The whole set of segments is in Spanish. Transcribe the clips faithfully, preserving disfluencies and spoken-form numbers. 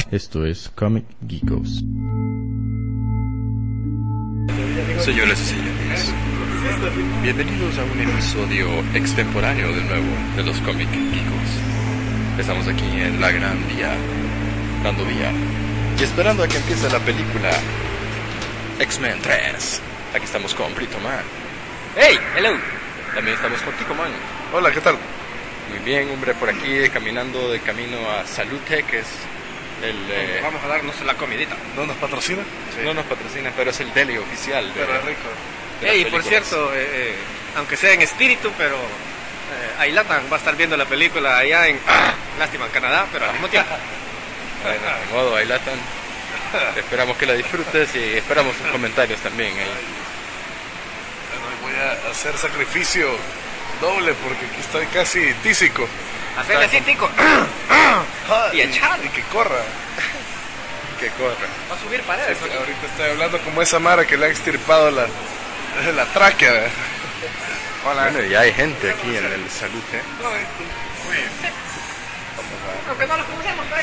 Esto es Comic Geekos. Señoras y señores, bienvenidos a un episodio extemporáneo de nuevo de los Comic Geekos. Estamos aquí en la Gran Vía, dando vía y esperando a que empiece la película X-Men tres. Aquí estamos con Brito Man. ¡Hey! ¡Hello! También estamos con Kiko Man. Hola, ¿qué tal? Muy bien, hombre, por aquí caminando de camino a Salute, que es el... Eh... Vamos a darnos la comidita. ¿No nos patrocina? Sí. No nos patrocina, pero es el deli oficial. De, pero es rico. Ey, por cierto, eh, eh, aunque sea en espíritu, pero eh, Ailatan va a estar viendo la película allá en... Lástima, en Canadá, pero al mismo tiempo. Bueno, de modo, Ailatan. Esperamos que la disfrutes y esperamos sus comentarios también ahí. Bueno, voy a hacer sacrificio doble porque aquí estoy casi tísico. Hacerle así, tico. Y echar. Y que corra. Que corra. Va a subir paredes. Sí, ahorita estoy hablando como esa mara que le ha extirpado la, la tráquea. ¿Verdad? Hola. Bueno, ya hay gente aquí en el Salute. Muy bien. Aunque no los conocemos, pero...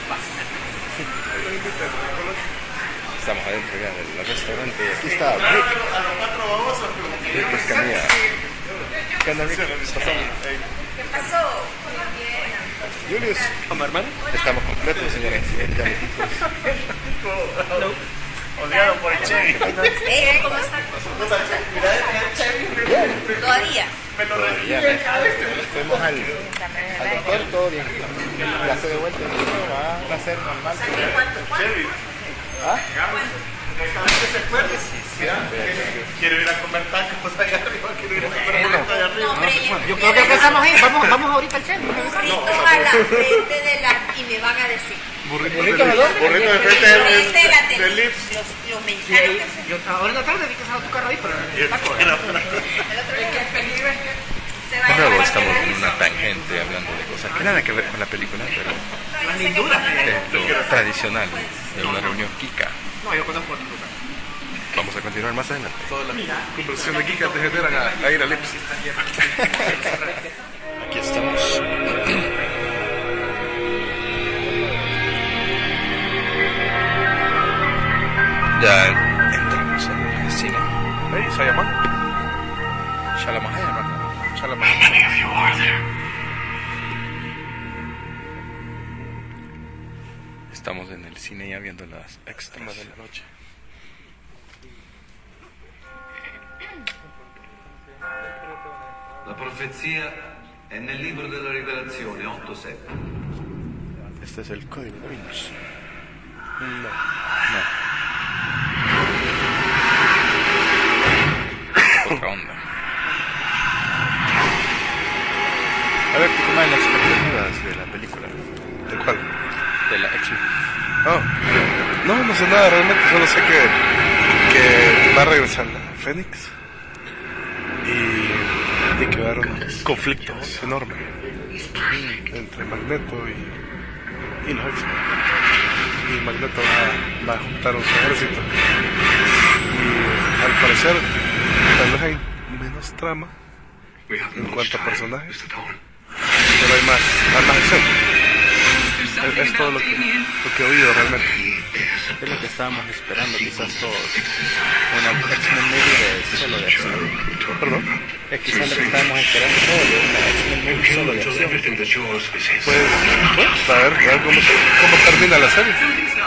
Estamos adentro ya del restaurante. Aquí está Rick. Rick Escamilla. ¿Qué onda, Rick? ¿Qué pasó? Julius. ¿Cómo, hermano? Estamos completos, señores. Odiado por el Chevy. Eh, ¿cómo están? Todavía. Todavía fuimos al, al doctor, todo bien. Ya se de vuelta, va a ser normal. ¿Ah? Quiero ir a comer tacos allá arriba. Quiero ir a comer tacos allá arriba. Yo creo que empezamos a ir. Vamos, vamos ahorita al Chevy. Burritos a la frente de la... y me van a decir. Burrito de frente del Lips. Los, los mensajes que Yo ahora en la tarde vi que estaba tu carro ahí, pero... el otro día que el peligro es que se va De a nuevo llevar estamos la en una tangente hablando de cosas que nada que ver con la película, pero Las linduras. es lo tradicional de una reunión Kika. No, yo conozco otro lugar. Vamos a continuar más adelante. Todas las conversaciones de Kika te generan a, a ir a Lips. Aquí estamos. Ya entramos al cine. Hey, Sayaman. Shalamahay, hermano. Shalamahay. Estamos en el cine ya viendo las extras de la noche. La profezia è nel libro della Rivelazione otto sette. Este es el código Vinci. No. No. Otra onda. A ver, ¿cómo van las expectativas de la película? ¿De cuál? De la X-Men. Oh. No, no sé nada realmente. Solo sé que, que va a regresar la Fénix. Y, y que va a haber un conflicto enorme entre Magneto y, y los X-Men. Y Magneto va, va a juntar un ejército. Y al parecer tal vez hay menos trama en cuanto a personajes, pero hay más, hay más acción. Es, es todo lo que, lo que he oído realmente. Es lo que estábamos esperando quizás todos. Una X-Men movie de solo de acción. ¿Perdón? Es quizás lo que estábamos esperando todos, de una X-Men movie solo de acción. Pues, bueno, a ver, a ver cómo, cómo termina la serie.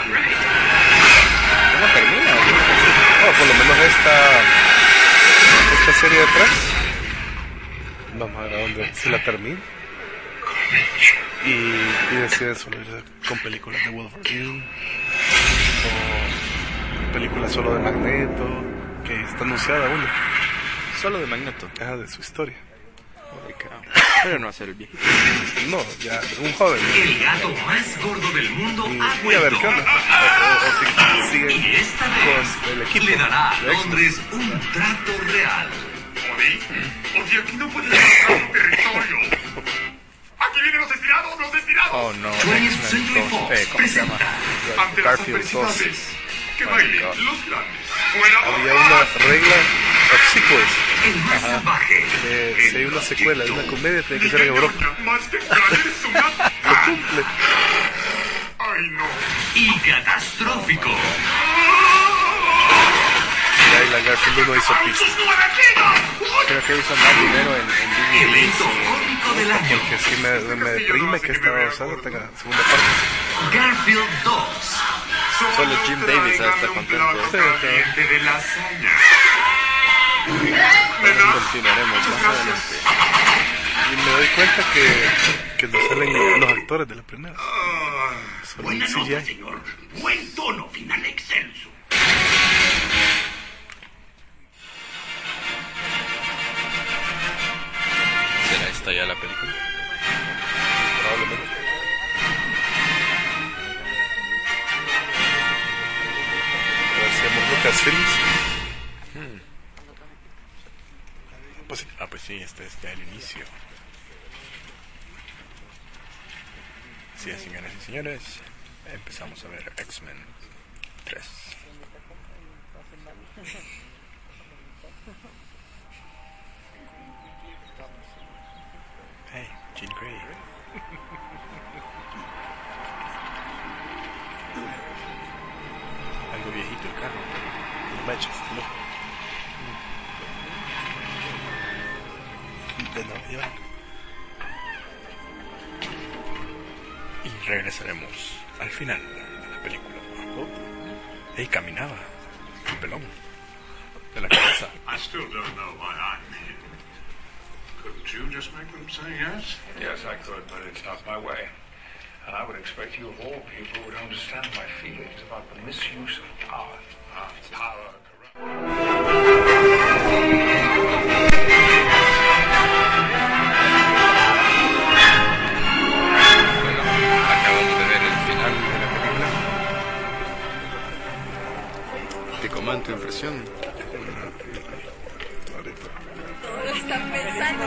¿Cómo termina? Oh, por lo menos esta, esta serie de tres. Vamos a ver a dónde se la termina. Y, y deciden solo ir con películas de Wolverine o películas solo de Magneto, que está anunciada una. Solo de Magneto. Ah, de su historia. Pero no va a ser el viejito. No, ya, un joven. El gato más gordo del mundo Y, ha y a ver vuelto. qué onda. O, o, o si siguen Y esta vez con el equipo. le dará a de X-Men. Londres un trato real. Oye, oye, aquí no puedes entrar a un territorio. Aquí vienen los estirados, los estirados. Oh no, twentieth X-Men Century dos, Fox eh, ¿cómo se llama? presenta Ante las Garfield dos. adversidades. Que Oh my bailen God. los grandes. Fuera Había una regla of sequels. el más salvaje. Que si hay una secuela de una comedia, tiene que ser en Europa. Más que grande es una... Lo cumple. Ay, no. y catastrófico. Y ahí la Garfield uno hizo pista. Creo que hizo más dinero en, en Disney. Evento cómico del año. Porque sí me, me deprime que esta saga tenga segunda parte. Garfield dos. Solo Jim Davis está contento. Sí, de la hazaña. Continuaremos más adelante. y me doy cuenta que, que no salen los actores de la primera. Solo Buena C nota, G I. señor. Buen tono final excelso. ¿Será esta ya la película? Probablemente. A ver si hemos Lucasfilms. Hmm. Pues sí. Ah, pues sí, este es ya el inicio. Sí, señoras y señores, empezamos a ver X-Men tres. Hey, Jean Grey. Algo viejito el carro. No manches, no. De Nueva York. Y regresaremos al final de la película. Ey, caminaba. El pelón. De la cabeza. I still don't know why I'm here. Couldn't you just make them say yes? Yes, I could, but it's not my way. And I would expect you of all people would understand my feelings about the misuse of power. Ah, power Bueno, acabamos de ver el final de la película. Ticomán, tu impresión. Lo están pensando.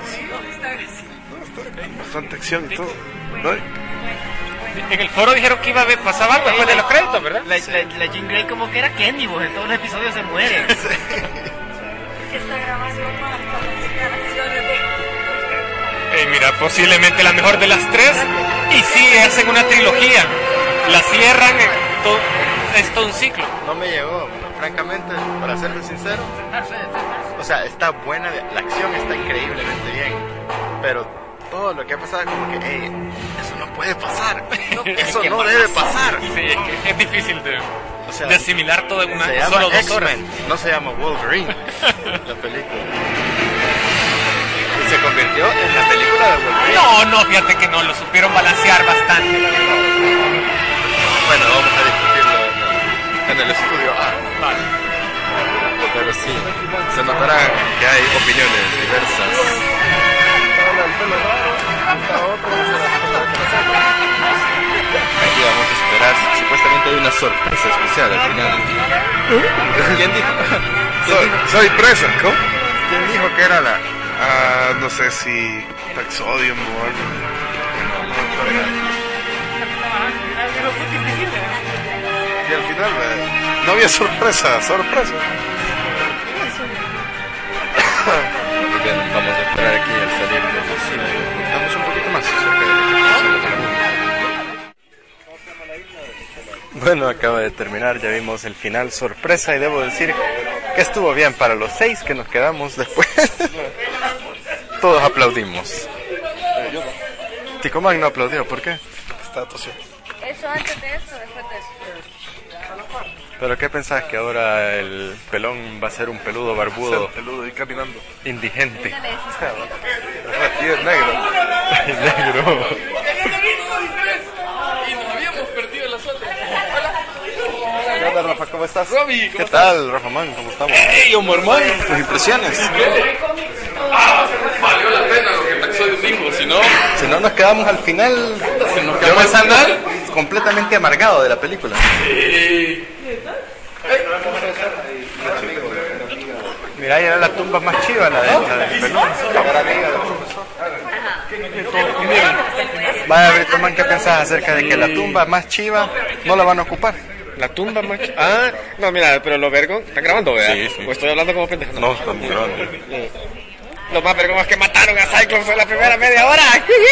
Bastante acción y todo. ¿No? En el foro dijeron que iba a haber, pasaba algo después de los créditos, ¿verdad? La, la, la Jean Grey como que era Candy, vos, en todos los episodios se muere. Esta grabación para las declaraciones de... Hey, mira, posiblemente la mejor de las tres. Y sí, hacen una trilogía. La cierran, en todo, es todo un ciclo. No me llegó, francamente, para serle sincero. O sea, está buena, la acción está increíblemente bien, pero todo lo que ha pasado es como que, hey, eso no puede pasar, eso no debe pasar. Sí, es, que es difícil de, O sea, de asimilar todo en una se llama solo dos horas. X-Men, no se llama Wolverine, la película. Y se convirtió en la película de Wolverine. No, no, fíjate que no, lo supieron balancear bastante. Bueno, vamos a discutirlo en el, en el estudio A. Vale. Pero sí, se notará que hay opiniones diversas. Aquí vamos a esperar, supuestamente hay una sorpresa especial al final. ¿Quién dijo? Soy, soy presa, ¿cómo? ¿Quién dijo que era la...? Ah, no sé si Taxodium o algo. Y al final eh, no había sorpresa, sorpresa. Muy bien, vamos a esperar aquí al salir del cine. Contamos un poquito más acerca de lo que pasó en la película. Bueno, acaba de terminar, ya vimos el final sorpresa y debo decir que estuvo bien para los seis que nos quedamos después. Todos aplaudimos. Ticomán no aplaudió, ¿por qué? Está tosiendo. Eso antes de eso, después de eso. ¿Pero qué pensás que ahora el pelón va a ser un peludo barbudo Ser peludo y caminando. indigente? Y es negro. Es negro. Y nos habíamos perdido las otras. ¿Qué onda, Rafa? ¿Cómo estás? Robbie, ¿Qué tal, Rafa Man? ¿Cómo estamos? Hey, Omar Man. ¿Tus impresiones? Ah, valió la pena lo que Taxodium dijo, si no... Si no, nos quedamos al final. Si nos Yo quedamos me al final... completamente amargado de la película. Sí. Mira, ahí era la tumba más chiva, la de la del pelón. Vaya, Brito Man, ¿qué pensás acerca de que la tumba más chiva no la van a ocupar? La tumba, macho. Ah, no, mira, pero lo vergo. ¿Están grabando, verdad? Sí, sí. ¿O estoy hablando como pendejo? No, estamos grabando. Lo más vergonzoso es que mataron a Cyclops en la primera media hora.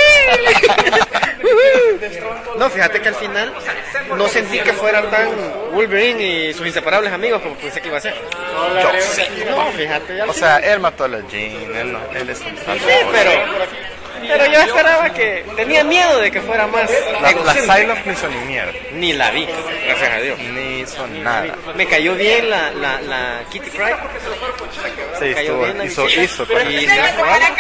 No, fíjate que al final no sentí que fueran tan Wolverine y sus inseparables amigos como pensé que iba a ser. No, fíjate. O sea, él mató a la Jean, él, no, él es un Sí, pero, pero yo esperaba que... Tenía miedo de que fuera más La, la egocéntrico. Psylocke no hizo ni mierda. Ni la vi, gracias a Dios. Ni hizo nada. Me cayó bien la, la, la Kitty Pryde. Sí, Me cayó estuvo, bien la hizo, bichita. hizo, Y hizo, Jack Ryan.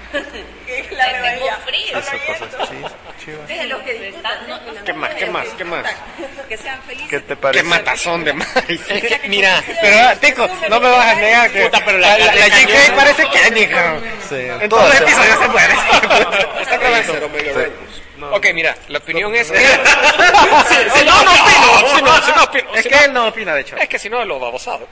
La rivalidad. hizo cosas chivas. Dejen los que disfrutan. ¿Qué más? ¿Qué más? ¿Qué más? Que sean felices. ¿Qué te parece? Qué matazón de Mike. Mira, pero Tico, no me vas a negar que Puta, pero la- la, la, la- Jean Grey parece Kenny, cabrón. Sí, En todo todos los se- episodios se muere. Está grabando. Ok, mira, la opinión es que... Si si no, no opino. Si no, si no opino. Es si que no- él no opina, de hecho. Es que si no, lo babosado.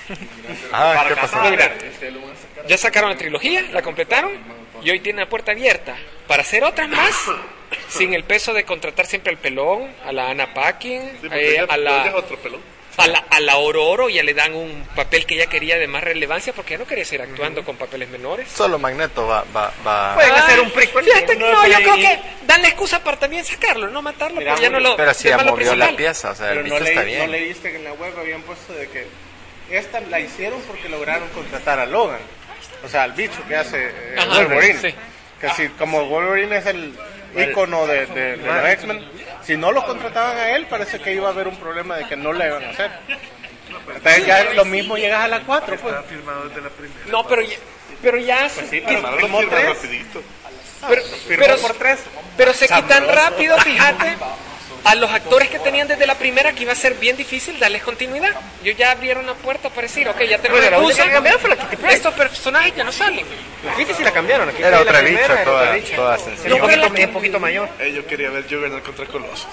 Ah, ¿qué pasó? Mira, ya sacaron la trilogía, la completaron y hoy tiene la puerta abierta para hacer otras más sin el peso de contratar siempre al pelón, a la Anna Paquin, Sí, porque eh, ya- a ya es la otro pelón. a la a la Ororo, ya le dan un papel que ella quería de más relevancia porque ya no quería seguir actuando con papeles menores. Solo Magneto va, va, va. Pueden hacer un prequel. Fíjate que No, no, yo pero creo y- que dan la excusa para también sacarlo, no matarlo, Mira, pero ya no lo Pero si ya demás lo movió la principal. pieza, o sea, el Pero bicho no, está leí- no bien. leíste que en la web habían puesto de que esta la hicieron porque lograron contratar a Logan. O sea, al bicho que hace eh, Ajá, Wolverine. sí. Que si, como Wolverine es el ícono de, de, de los X-Men, si no lo contrataban a él, parece que iba a haber un problema de que no le iban a hacer. Entonces ya lo mismo llegas a la cuatro, pues. Está firmado desde la primera. No, pero ya, pero ya Pues sí, que- pero Firmaron firmó lo firma tres. rapidito. pero, Firmó pero, por tres. pero se quitan Sabroso. rápido, fíjate, a los actores que tenían desde la primera que iba a ser bien difícil darles continuidad. Ellos ya abrieron la puerta para decir, ok, ya tenemos Bueno, la única excusa, que cambiaron fue la Kitty Pryde. estos personajes ya no salen. La Kitty sí la cambiaron. La Kitty Era la otra primera, bicha, era toda, otra bicha. toda Es sencilla. un poquito, es un poquito mayor. Eh, yo quería ver Juggernaut contra Colossus.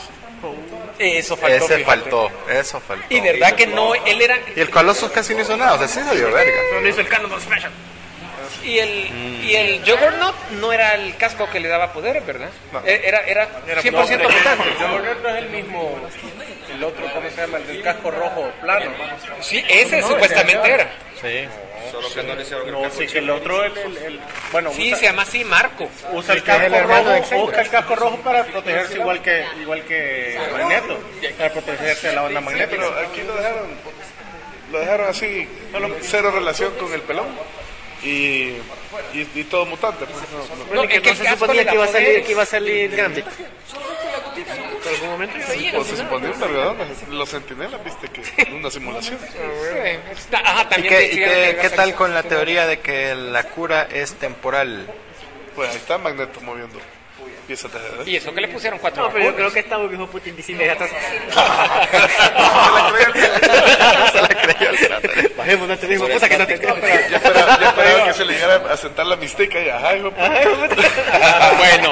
Eso faltó. Ese fíjate. faltó, eso faltó. Y verdad que no, él era... Y el Colossus casi no hizo nada, o sea, sí se dio verga. No hizo el Cannibal Special. Y el, y el Juggernaut no era el casco que le daba poder, ¿verdad? E- Era, era cien por ciento mutante. Juggernaut no es el mismo, el otro, ¿cómo se llama? El del casco rojo plano. Sí, ese supuestamente era. Sí. Solo que no le hicieron No, sí, que el otro, el, el, el- bueno, Sí, usa, se llama así Marco. usa el que es el casco hermano de rojo, Xavier. usa el casco rojo para protegerse igual que igual que Magneto, para protegerse de la onda magnética. Pero aquí lo dejaron, lo dejaron así, cero relación con el pelón. Y, y, y todo mutante. Pues, no, no. Bueno, No, que es que no el se casco suponía le da que iba a salir, poderes. que iba a salir Gambit. ¿En algún momento? Pues se supone un vergadón. Los sentinelas, viste que es una simulación. Sí, está- Ajá, ¿Y también qué, y dijeron qué, que iba a qué ser- tal con la teoría de que la cura es temporal? Pues ahí está Magneto moviendo piezas de ajedrez. Y eso que le pusieron cuatro No, pero yo vacunas. creo que está un viejo puta invisible. Ya está... Se la creyó el cráneo. Bajemos, no te digo, puta que no te creo. Yo esperaba, yo esperaba que se le llegara a sentar la mistica y ajá, hijo, pues. Bueno,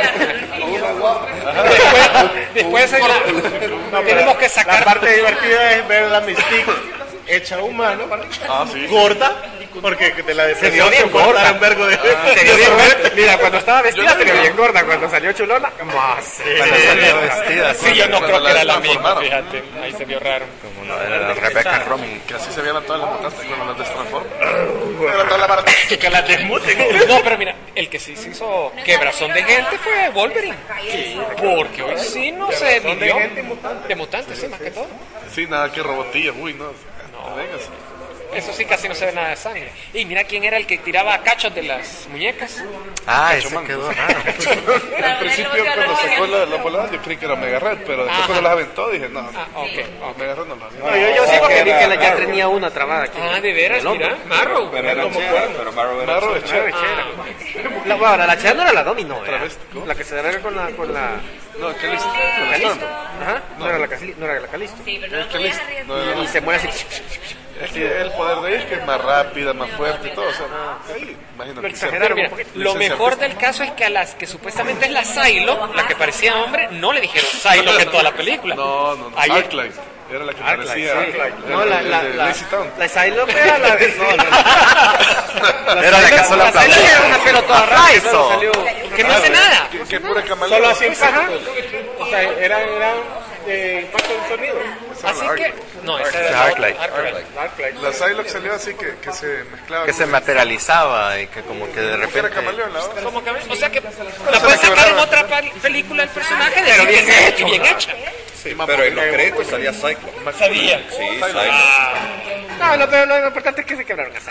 después, después en la- tenemos que La sacar... parte divertida es ver la Mystique hecha humano, Ah, sí. gorda, porque de la Se depresión vio bien se cortaron gorda. un vergo de... Se vio bien gorda. Mira, cuando estaba vestida se vio bien gorda. Cuando salió chulona, más. Cuando salió vestida, Sí, yo no Cuando creo la que era la misma, transformaron. fíjate. Ahí se vio raro. como no, era la Rebecca Romijn. Que así se veían todas las mutantes cuando las destransforman. Era toda la barata. Que la desmuten. No, pero mira, el que sí se hizo quebrazón de gente fue Wolverine. Porque hoy sí no se Quebrazón de vivió. gente y mutantes. De mutantes, sí, más que todo. Sí, nada que robotillas, uy, no. No, vengas. Eso sí, casi no se ve nada de sangre. Y mira quién era el que tiraba cachos de las muñecas. Ah, ese Cachomango. quedó raro. Al principio, cuando sacó la, la volada, yo creí que era Mega Red, pero después Ajá. cuando las aventó, dije, no, Ah, ok, ok. Mega Red no lo No, yo, yo sí porque vi que la, ya tenía una trabada aquí. Ah, de veras, El hombro. mira. Marrow. Pero era chévere, pero Marrow era Marrow es chévere. La, bueno, la chera no era la Domino, era Travesti, la que se debe con la con la No, ¿qué listo? con Calisto. Ajá, no era la Cali- no era la Calisto. Sí, pero no ¿Qué podías listo? arriesgar. No, no, Y se muere así. Es que el poder de ella es que es más rápida, más fuerte y todo. O sea, ahí, imagino que sea. Pero mira, un poquito. lo mejor del caso es que a las que supuestamente es la Psylocke, la que parecía hombre, no le dijeron Psylocke en toda la película. No, no, no. Ayer- Arclight. Era la que parecía. sí. Arclight. No, la la de la Lazy Town. la Psylocke era la de no, no. Era la que solo La Psylocke aplaudía. era una pelota rara y Eso. salió Que no hace nada. Que, que pura camaleón. Solo así, ajá. O sea, era, era de impacto del sonido. Así que... No, esa Arc- era Arclight. Arclight. Arclight. La Psylocke salió así que, que se mezclaba. Que con- se materializaba y que como que de Como que era repente... camaleón, la otra. Como que, o sea que la puedes sacar en otra pa- película el personaje de Pero bien bien hecho, bien ¿no? hecha. Pero en los créditos salía Cyclops. Sabía. Sí, Cyclops. No, lo, pero lo importante es que se quebraron así.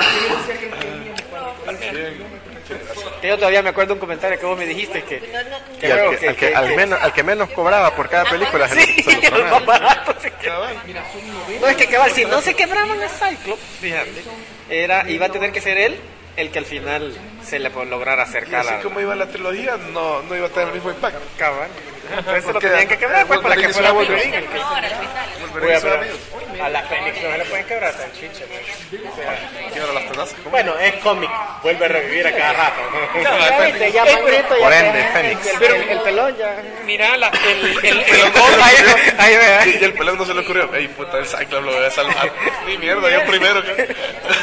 Que yo todavía me acuerdo un comentario que vos me dijiste que... que Y al luego que, que- al, que, que- al, menos, al que menos cobraba por cada película se, Sí, se lo el más tronaron. barato se quebraba. No, es que cabal, si no se quebraban a Cyclops, fíjate, era, iba a tener que ser él el que al final se le po- lograra Y acercar así a... como iba la trilogía, no, no iba a tener el mismo impacto. Cabal. Entonces lo Porque tenían que quebrar pues, para que Wolverine fuera hizo Wolverine. amigos. el que- Wolverine hizo Oiga, amigos. pero a la Fénix no se le pueden quebrar tan chicha. pues. O sea, Y ahora las tenazas. ¿cómo? Bueno, es cómic, vuelve a revivir a cada rato. Ya viste, ya Magneto, ya Por ende, te- Fénix. El, el, el pelón ya. Mira, la, el, el, el, Pelón el- ahí, ahí ve. Y, y el pelón no se le ocurrió. Ey, puta, el Cyclops lo voy a salvar. Ni mierda, yo primero. que-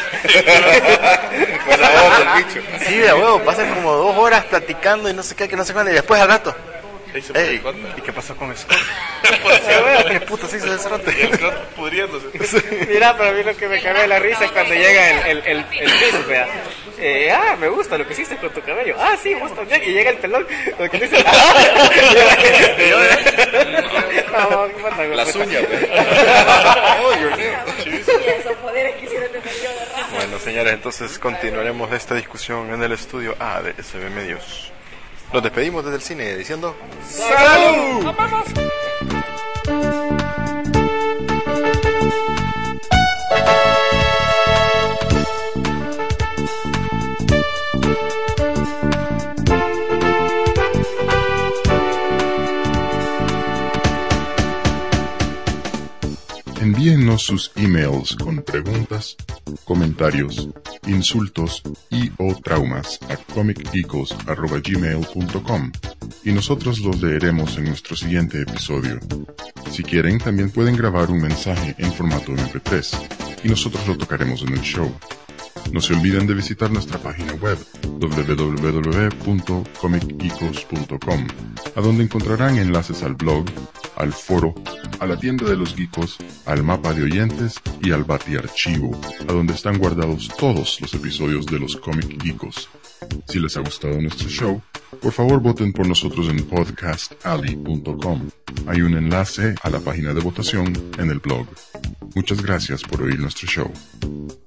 Fue la voz del bicho. Sí, de huevo, pasan como dos horas platicando y no sé qué, que no sé cuándo, y después al rato. Ey, se fue Ey, el cuate. ¿y qué pasó con eso? Por cierto. ¿Qué puta se hizo de ese Y el rato? cuate pudriéndose. Mira, pero a mí lo que me cabe de la risa es cuando llega el, el, el, el Fizz, vea. Eh, ah, me gusta lo que hiciste con tu cabello. Ah, sí, vos también. Y llega el pelón. Lo que dice. Ah, no, ¿qué pasa, güey? Las uñas, güey. Oh, Dios mío. Esos poderes que hicieron de perdió de raza. Bueno, señores, entonces continuaremos esta discusión en el estudio A de S B Medios. Nos despedimos desde el cine diciendo... ¡Salud! ¡Vamos! Envíennos sus emails con preguntas, comentarios, insultos y o traumas a comic geekos arroba gmail punto com y nosotros los leeremos en nuestro siguiente episodio. Si quieren, también pueden grabar un mensaje en formato eme pe tres y nosotros lo tocaremos en el show. No se olviden de visitar nuestra página web doble u doble u doble u punto comic geekos punto com, a donde encontrarán enlaces al blog, al foro, a la tienda de los geekos, al mapa de oyentes y al batiarchivo, a donde están guardados todos los episodios de los Comic Geekos. Si les ha gustado nuestro show, por favor voten por nosotros en podcast alley punto com. Hay un enlace a la página de votación en el blog. Muchas gracias por oír nuestro show.